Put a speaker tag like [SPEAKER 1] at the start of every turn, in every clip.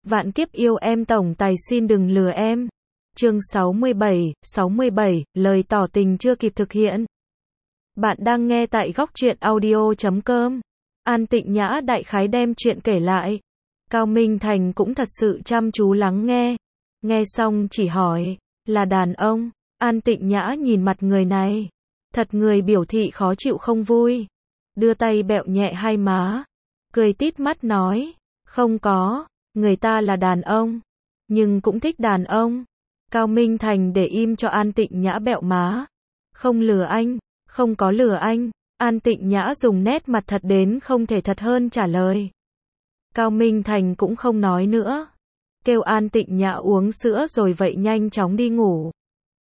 [SPEAKER 1] Vạn kiếp yêu em tổng tài xin đừng lừa em. Chương 67, lời tỏ tình chưa kịp thực hiện. Bạn đang nghe tại góc truyện audio.com. An Tịnh Nhã đại khái đem chuyện kể lại. Cao Minh Thành cũng thật sự chăm chú lắng nghe. Nghe xong chỉ hỏi, là đàn ông. An Tịnh Nhã nhìn mặt người này. Thật người biểu thị khó chịu không vui. Đưa tay bẹo nhẹ hai má. Cười tít mắt nói, không có, người ta là đàn ông. Nhưng cũng thích đàn ông. Cao Minh Thành để im cho An Tịnh Nhã bẹo má. Không lừa anh, không có lừa anh. An Tịnh Nhã dùng nét mặt thật đến không thể thật hơn trả lời. Cao Minh Thành cũng không nói nữa. Kêu An Tịnh Nhã uống sữa rồi vậy nhanh chóng đi ngủ.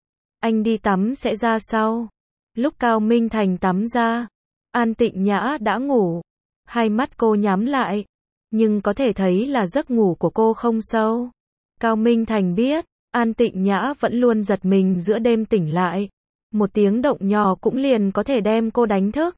[SPEAKER 1] Anh đi tắm sẽ ra sau. Lúc Cao Minh Thành tắm ra, An Tịnh Nhã đã ngủ. Hai mắt cô nhắm lại, nhưng có thể thấy là giấc ngủ của cô không sâu. Cao Minh Thành biết, An Tịnh Nhã vẫn luôn giật mình giữa đêm tỉnh lại. Một tiếng động nhỏ cũng liền có thể đem cô đánh thức.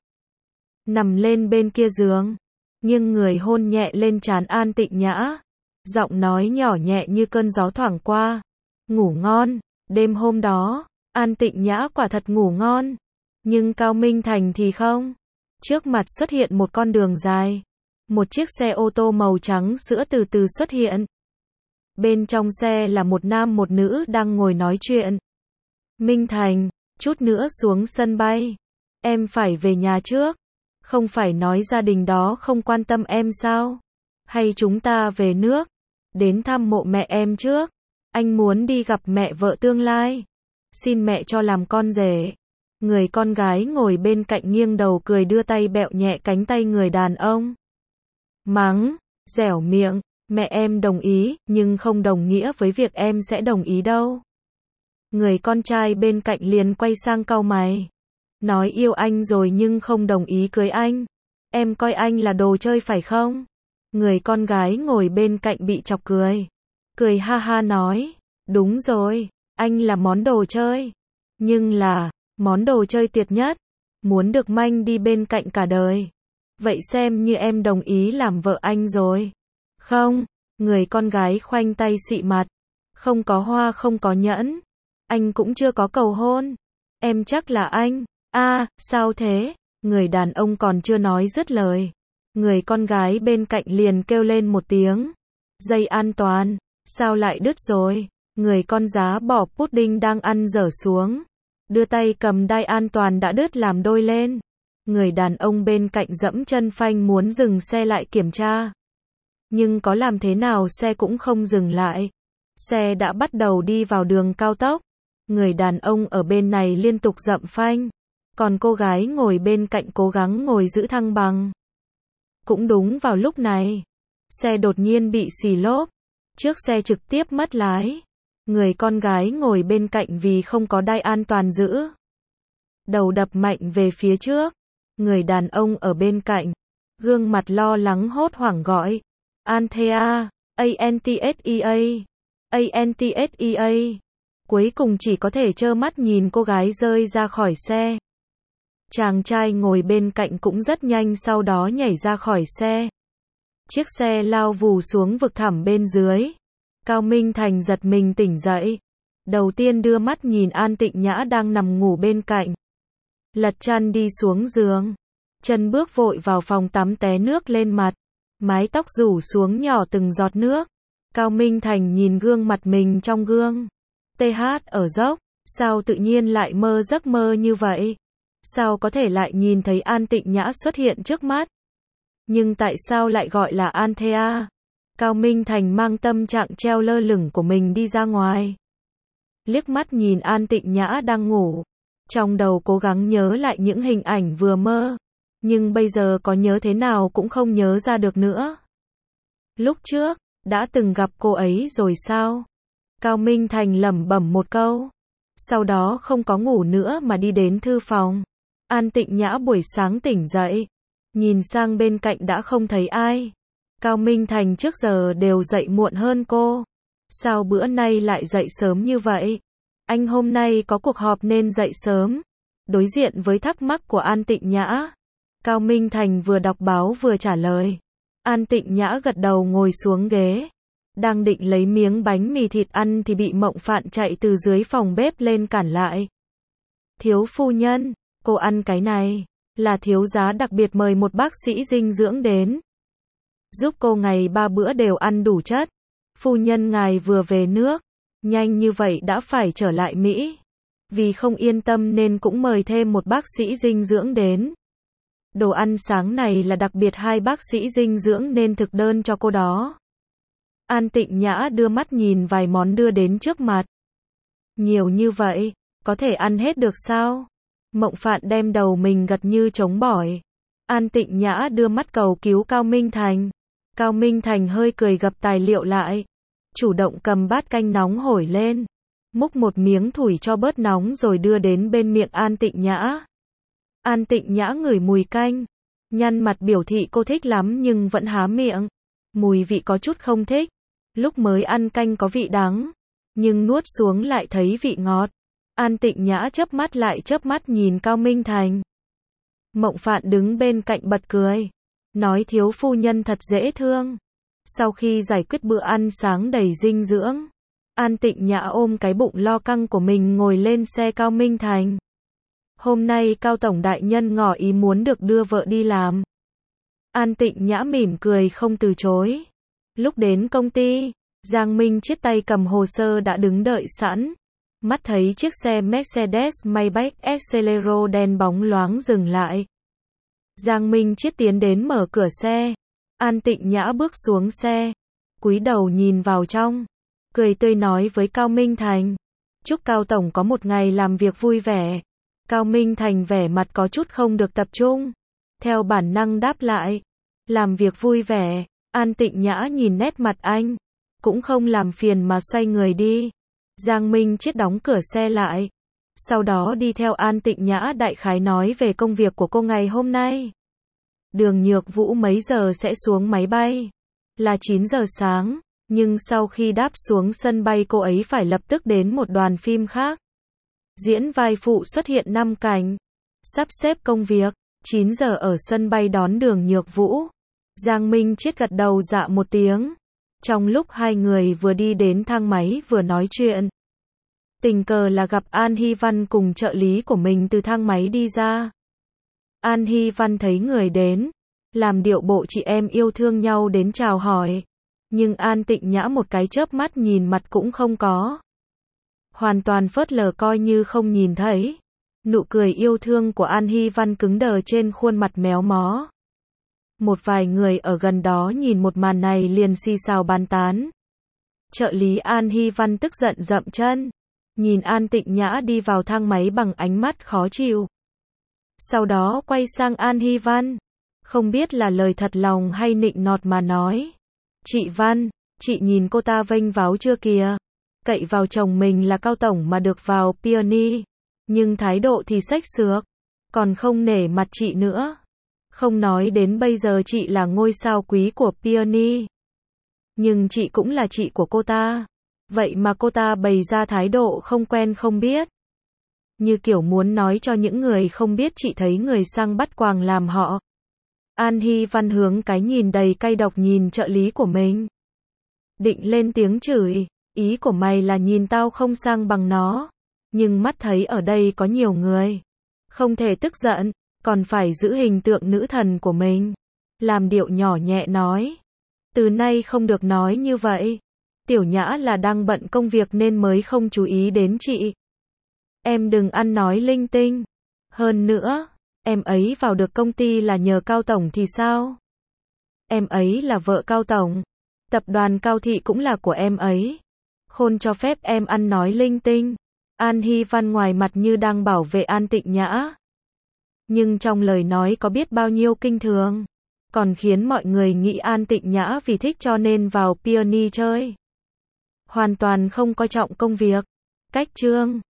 [SPEAKER 1] Nằm lên bên kia giường, nghiêng người hôn nhẹ lên trán An Tịnh Nhã. Giọng nói nhỏ nhẹ như cơn gió thoảng qua. Ngủ ngon. Đêm hôm đó, An Tịnh Nhã quả thật ngủ ngon. Nhưng Cao Minh Thành thì không. Trước mặt xuất hiện một con đường dài. Một chiếc xe ô tô màu trắng sữa từ từ xuất hiện. Bên trong xe là một nam một nữ đang ngồi nói chuyện. Minh Thành, chút nữa xuống sân bay. Em phải về nhà trước. Không phải nói gia đình đó không quan tâm em sao? Hay chúng ta về nước, đến thăm mộ mẹ em trước. Anh muốn đi gặp mẹ vợ tương lai. Xin mẹ cho làm con rể. Người con gái ngồi bên cạnh nghiêng đầu cười đưa tay bẹo nhẹ cánh tay người đàn ông. Mắng, dẻo miệng, mẹ em đồng ý, nhưng không đồng nghĩa với việc em sẽ đồng ý đâu. Người con trai bên cạnh liền quay sang cau mày. Nói yêu anh rồi nhưng không đồng ý cưới anh. Em coi anh là đồ chơi phải không? Người con gái ngồi bên cạnh bị chọc cười. Cười ha ha nói, đúng rồi, anh là món đồ chơi. Nhưng là món đồ chơi tuyệt nhất. Muốn được manh đi bên cạnh cả đời. Vậy xem như em đồng ý làm vợ anh rồi. Không, người con gái khoanh tay xị mặt. Không có hoa không có nhẫn. Anh cũng chưa có cầu hôn. Em chắc là anh. Sao thế? Người đàn ông còn chưa nói dứt lời. Người con gái bên cạnh liền kêu lên một tiếng. Dây an toàn, sao lại đứt rồi? Người con giá bỏ pudding đang ăn dở xuống. Đưa tay cầm đai an toàn đã đứt làm đôi lên. Người đàn ông bên cạnh dẫm chân phanh muốn dừng xe lại kiểm tra. Nhưng có làm thế nào xe cũng không dừng lại. Xe đã bắt đầu đi vào đường cao tốc. Người đàn ông ở bên này liên tục dậm phanh. Còn cô gái ngồi bên cạnh cố gắng ngồi giữ thăng bằng. Cũng đúng vào lúc này, xe đột nhiên bị xì lốp. Chiếc xe trực tiếp mất lái. Người con gái ngồi bên cạnh vì không có đai an toàn giữ. Đầu đập mạnh về phía trước. Người đàn ông ở bên cạnh, gương mặt lo lắng hốt hoảng gọi. Anthea, Antsea, Antsea. Cuối cùng chỉ có thể trơ mắt nhìn cô gái rơi ra khỏi xe. Chàng trai ngồi bên cạnh cũng rất nhanh sau đó nhảy ra khỏi xe. Chiếc xe lao vù xuống vực thẳm bên dưới. Cao Minh Thành giật mình tỉnh dậy. Đầu tiên đưa mắt nhìn An Tịnh Nhã đang nằm ngủ bên cạnh. Lật chăn đi xuống giường. Chân bước vội vào phòng tắm té nước lên mặt. Mái tóc rủ xuống nhỏ từng giọt nước. Cao Minh Thành nhìn gương mặt mình trong gương. TH ở dốc. Sao tự nhiên lại mơ giấc mơ như vậy? Sao có thể lại nhìn thấy An Tịnh Nhã xuất hiện trước mắt? Nhưng tại sao lại gọi là Anthea? Cao Minh Thành mang tâm trạng treo lơ lửng của mình đi ra ngoài. Liếc mắt nhìn An Tịnh Nhã đang ngủ. Trong đầu cố gắng nhớ lại những hình ảnh vừa mơ. Nhưng bây giờ có nhớ thế nào cũng không nhớ ra được nữa. Lúc trước, đã từng gặp cô ấy rồi sao? Cao Minh Thành lẩm bẩm một câu. Sau đó không có ngủ nữa mà đi đến thư phòng. An Tịnh Nhã buổi sáng tỉnh dậy. Nhìn sang bên cạnh đã không thấy ai. Cao Minh Thành trước giờ đều dậy muộn hơn cô. Sao bữa nay lại dậy sớm như vậy? Anh hôm nay có cuộc họp nên dậy sớm. Đối diện với thắc mắc của An Tịnh Nhã, Cao Minh Thành vừa đọc báo vừa trả lời. An Tịnh Nhã gật đầu ngồi xuống ghế. Đang định lấy miếng bánh mì thịt ăn thì bị Mộng Phạn chạy từ dưới phòng bếp lên cản lại. Thiếu phu nhân, cô ăn cái này, là thiếu giá đặc biệt mời một bác sĩ dinh dưỡng đến. Giúp cô ngày 3 bữa đều ăn đủ chất. Phu nhân ngài vừa về nước, nhanh như vậy đã phải trở lại Mỹ. Vì không yên tâm nên cũng mời thêm một bác sĩ dinh dưỡng đến. Đồ ăn sáng này là đặc biệt hai bác sĩ dinh dưỡng nên thực đơn cho cô đó. An Tịnh Nhã đưa mắt nhìn vài món đưa đến trước mặt. Nhiều như vậy, có thể ăn hết được sao? Mộng Phạn đem đầu mình gật như trống bỏi. An Tịnh Nhã đưa mắt cầu cứu Cao Minh Thành. Cao Minh Thành hơi cười gập tài liệu lại. Chủ động cầm bát canh nóng hổi lên. Múc một miếng thủi cho bớt nóng rồi đưa đến bên miệng An Tịnh Nhã. An Tịnh Nhã ngửi mùi canh. Nhăn mặt biểu thị cô thích lắm nhưng vẫn há miệng. Mùi vị có chút không thích. Lúc mới ăn canh có vị đắng. Nhưng nuốt xuống lại thấy vị ngọt. An Tịnh Nhã chớp mắt lại chớp mắt nhìn Cao Minh Thành. Mộng Phạn đứng bên cạnh bật cười. Nói thiếu phu nhân thật dễ thương. Sau khi giải quyết bữa ăn sáng đầy dinh dưỡng, An Tịnh Nhã ôm cái bụng lo căng của mình ngồi lên xe Cao Minh Thành. Hôm nay Cao Tổng Đại Nhân ngỏ ý muốn được đưa vợ đi làm. An Tịnh Nhã mỉm cười không từ chối. Lúc đến công ty, Giang Minh Chiết tay cầm hồ sơ đã đứng đợi sẵn. Mắt thấy chiếc xe Mercedes-Maybach Excelero đen bóng loáng dừng lại. Giang Minh Chiết tiến đến mở cửa xe. An Tịnh Nhã bước xuống xe, cúi đầu nhìn vào trong, cười tươi nói với Cao Minh Thành. Chúc Cao Tổng có một ngày làm việc vui vẻ. Cao Minh Thành vẻ mặt có chút không được tập trung. Theo bản năng đáp lại. Làm việc vui vẻ. An Tịnh Nhã nhìn nét mặt anh. Cũng không làm phiền mà xoay người đi. Giang Minh Chiết đóng cửa xe lại. Sau đó đi theo An Tịnh Nhã đại khái nói về công việc của cô ngày hôm nay. Đường Nhược Vũ mấy giờ sẽ xuống máy bay? Là 9 giờ sáng, nhưng sau khi đáp xuống sân bay cô ấy phải lập tức đến một đoàn phim khác. Diễn vai phụ xuất hiện 5 cảnh. Sắp xếp công việc, 9 giờ ở sân bay đón Đường Nhược Vũ. Giang Minh Chiết gật đầu dạ một tiếng. Trong lúc hai người vừa đi đến thang máy vừa nói chuyện, tình cờ là gặp An Hy Văn cùng trợ lý của mình từ thang máy đi ra. An Hy Văn thấy người đến, làm điệu bộ chị em yêu thương nhau đến chào hỏi. Nhưng An Tịnh Nhã một cái chớp mắt nhìn mặt cũng không có. Hoàn toàn phớt lờ coi như không nhìn thấy. Nụ cười yêu thương của An Hy Văn cứng đờ trên khuôn mặt méo mó. Một vài người ở gần đó nhìn một màn này liền xì xào bàn tán. Trợ lý An Hy Văn tức giận dậm chân. Nhìn An Tịnh Nhã đi vào thang máy bằng ánh mắt khó chịu. Sau đó quay sang An Hy Văn. Không biết là lời thật lòng hay nịnh nọt mà nói. Chị Văn, chị nhìn cô ta vênh váo chưa kìa. Cậy vào chồng mình là Cao Tổng mà được vào Peony. Nhưng thái độ thì xếch xước. Còn không nể mặt chị nữa. Không nói đến bây giờ chị là ngôi sao quý của Peony. Nhưng chị cũng là chị của cô ta. Vậy mà cô ta bày ra thái độ không quen không biết. Như kiểu muốn nói cho những người không biết chị thấy người sang bắt quàng làm họ. An Hy Văn hướng cái nhìn đầy cay độc nhìn trợ lý của mình. Định lên tiếng chửi, ý của mày là nhìn tao không sang bằng nó. Nhưng mắt thấy ở đây có nhiều người. Không thể tức giận, còn phải giữ hình tượng nữ thần của mình. Làm điệu nhỏ nhẹ nói. Từ nay không được nói như vậy. Tiểu Nhã là đang bận công việc nên mới không chú ý đến chị. Em đừng ăn nói linh tinh. Hơn nữa, em ấy vào được công ty là nhờ Cao Tổng thì sao? Em ấy là vợ Cao Tổng. Tập đoàn Cao Thị cũng là của em ấy. Khôn cho phép em ăn nói linh tinh. An Hy Văn ngoài mặt như đang bảo vệ An Tịnh Nhã. Nhưng trong lời nói có biết bao nhiêu kinh thường. Còn khiến mọi người nghĩ An Tịnh Nhã vì thích cho nên vào Peony chơi. Hoàn toàn không coi trọng công việc. Cách chương